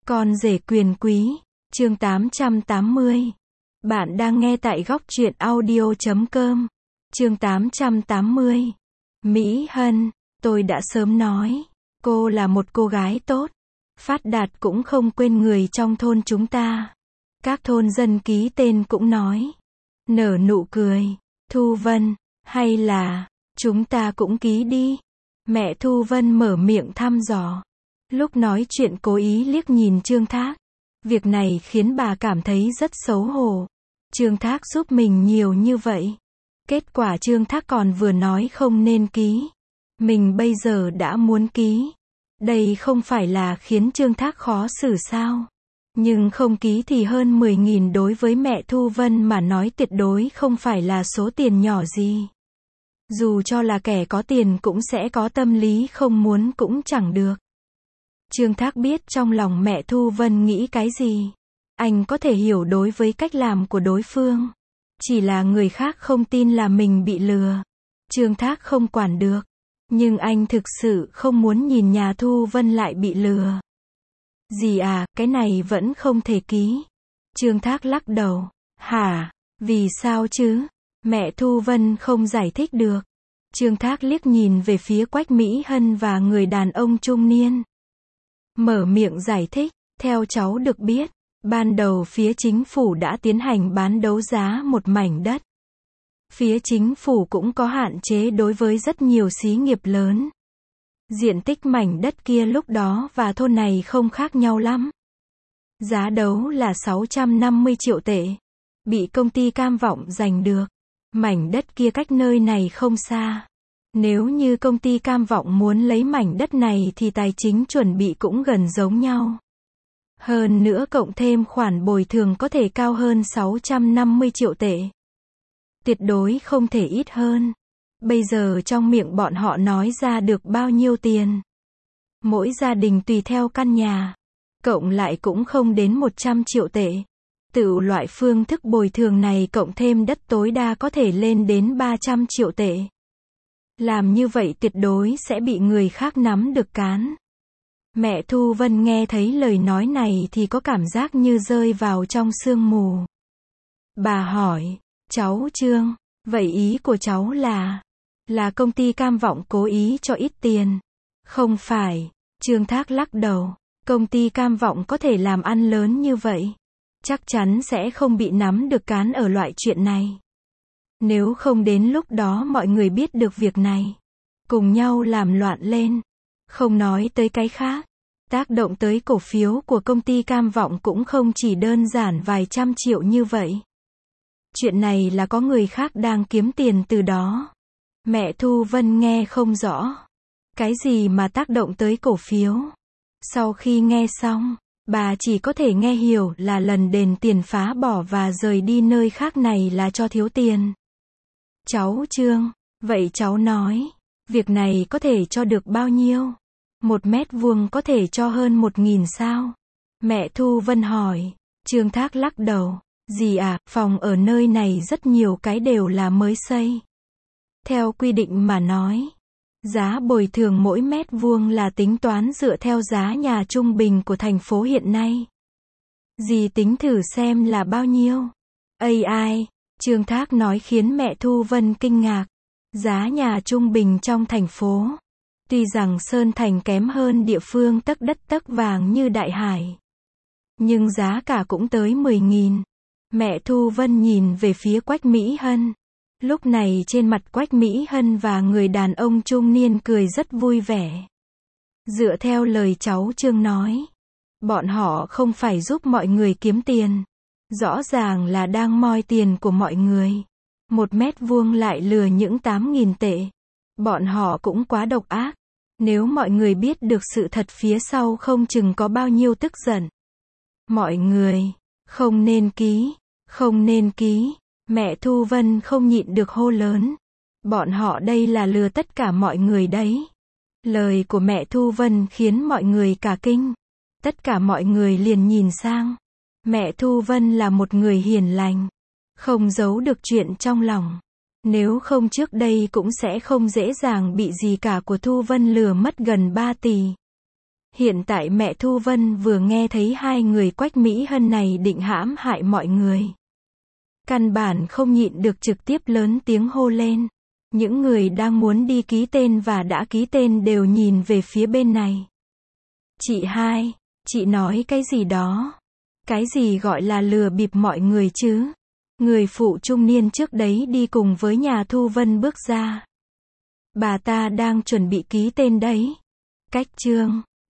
Con rể quyền quý, chương 880. Bạn đang nghe tại góc truyện audio.com. Chương 880. Mỹ Hân, tôi đã sớm nói, cô là một cô gái tốt, phát đạt cũng không quên người trong thôn chúng ta. Các thôn dân ký tên cũng nói, nở nụ cười, Thu Vân, hay là, chúng ta cũng ký đi. Mẹ Thu Vân mở miệng thăm dò. Lúc nói chuyện cố ý liếc nhìn Trương Thác. Việc này khiến bà cảm thấy rất xấu hổ. Trương Thác giúp mình nhiều như vậy. Kết quả Trương Thác còn vừa nói không nên ký. Mình bây giờ đã muốn ký. Đây không phải là khiến Trương Thác khó xử sao? Nhưng không ký thì hơn 10.000 đối với mẹ Thu Vân mà nói tuyệt đối không phải là số tiền nhỏ gì. Dù cho là kẻ có tiền cũng sẽ có tâm lý không muốn cũng chẳng được. Trương Thác biết trong lòng mẹ Thu Vân nghĩ cái gì. Anh có thể hiểu đối với cách làm của đối phương. Chỉ là người khác không tin là mình bị lừa. Trương Thác không quản được. Nhưng anh thực sự không muốn nhìn nhà Thu Vân lại bị lừa. Dì à, cái này vẫn không thể ký. Trương Thác lắc đầu. Hả? Vì sao chứ? Mẹ Thu Vân không giải thích được. Trương Thác liếc nhìn về phía Quách Mỹ Hân và người đàn ông trung niên. Mở miệng giải thích, theo cháu được biết, ban đầu phía chính phủ đã tiến hành bán đấu giá một mảnh đất. Phía chính phủ cũng có hạn chế đối với rất nhiều xí nghiệp lớn. Diện tích mảnh đất kia lúc đó và thôn này không khác nhau lắm. Giá đấu là 650 triệu tệ. Bị công ty Cam Vọng giành được. Mảnh đất kia cách nơi này không xa. Nếu như công ty Cam Vọng muốn lấy mảnh đất này thì tài chính chuẩn bị cũng gần giống nhau. Hơn nữa cộng thêm khoản bồi thường có thể cao hơn 650 triệu tệ. Tuyệt đối không thể ít hơn. Bây giờ trong miệng bọn họ nói ra được bao nhiêu tiền. Mỗi gia đình tùy theo căn nhà. Cộng lại cũng không đến 100 triệu tệ. Tự loại phương thức bồi thường này cộng thêm đất tối đa có thể lên đến 300 triệu tệ. Làm như vậy tuyệt đối sẽ bị người khác nắm được cán. Mẹ Thu Vân nghe thấy lời nói này thì có cảm giác như rơi vào trong sương mù. Bà hỏi, cháu Trương, vậy ý của cháu là công ty Cam Vọng cố ý cho ít tiền. Không phải, Trương Thác lắc đầu, công ty Cam Vọng có thể làm ăn lớn như vậy. Chắc chắn sẽ không bị nắm được cán ở loại chuyện này. Nếu không đến lúc đó mọi người biết được việc này, cùng nhau làm loạn lên. Không nói tới cái khác, tác động tới cổ phiếu của công ty Cam Vọng cũng không chỉ đơn giản vài trăm triệu như vậy. Chuyện này là có người khác đang kiếm tiền từ đó. Mẹ Thu Vân nghe không rõ. Cái gì mà tác động tới cổ phiếu? Sau khi nghe xong, bà chỉ có thể nghe hiểu là lần đền tiền phá bỏ và rời đi nơi khác này là cho thiếu tiền. Cháu Trương, vậy cháu nói, việc này có thể cho được bao nhiêu? 1 mét vuông có thể cho hơn 1.000 sao? Mẹ Thu Vân hỏi. Trương Thác lắc đầu. Dì à, phòng ở nơi này rất nhiều cái đều là mới xây. Theo quy định mà nói, giá bồi thường mỗi mét vuông là tính toán dựa theo giá nhà trung bình của thành phố hiện nay. Dì tính thử xem là bao nhiêu? AI, Trương Thác nói khiến mẹ Thu Vân kinh ngạc. Giá nhà trung bình trong thành phố. Tuy rằng Sơn Thành kém hơn địa phương tấc đất tấc vàng như Đại Hải. Nhưng giá cả cũng tới 10.000. Mẹ Thu Vân nhìn về phía Quách Mỹ Hân. Lúc này trên mặt Quách Mỹ Hân và người đàn ông trung niên cười rất vui vẻ. Dựa theo lời cháu Trương nói, bọn họ không phải giúp mọi người kiếm tiền. Rõ ràng là đang moi tiền của mọi người. 1 mét vuông lại lừa những 8.000 tệ. Bọn họ cũng quá độc ác. Nếu mọi người biết được sự thật phía sau không chừng có bao nhiêu tức giận. Mọi người, không nên ký, không nên ký. Mẹ Thu Vân không nhịn được hô lớn. Bọn họ đây là lừa tất cả mọi người đấy. Lời của mẹ Thu Vân khiến mọi người cả kinh. Tất cả mọi người liền nhìn sang. Mẹ Thu Vân là một người hiền lành. Không giấu được chuyện trong lòng. Nếu không trước đây cũng sẽ không dễ dàng bị dì cả của Thu Vân lừa mất gần 3 tỷ. Hiện tại mẹ Thu Vân vừa nghe thấy hai người Quách Mỹ Hân này định hãm hại mọi người. Căn bản không nhịn được trực tiếp lớn tiếng hô lên. Những người đang muốn đi ký tên và đã ký tên đều nhìn về phía bên này. Chị hai, chị nói cái gì đó? Cái gì gọi là lừa bịp mọi người chứ? Người phụ trung niên trước đấy đi cùng với nhà Thu Vân bước ra. Bà ta đang chuẩn bị ký tên đấy. Cách chương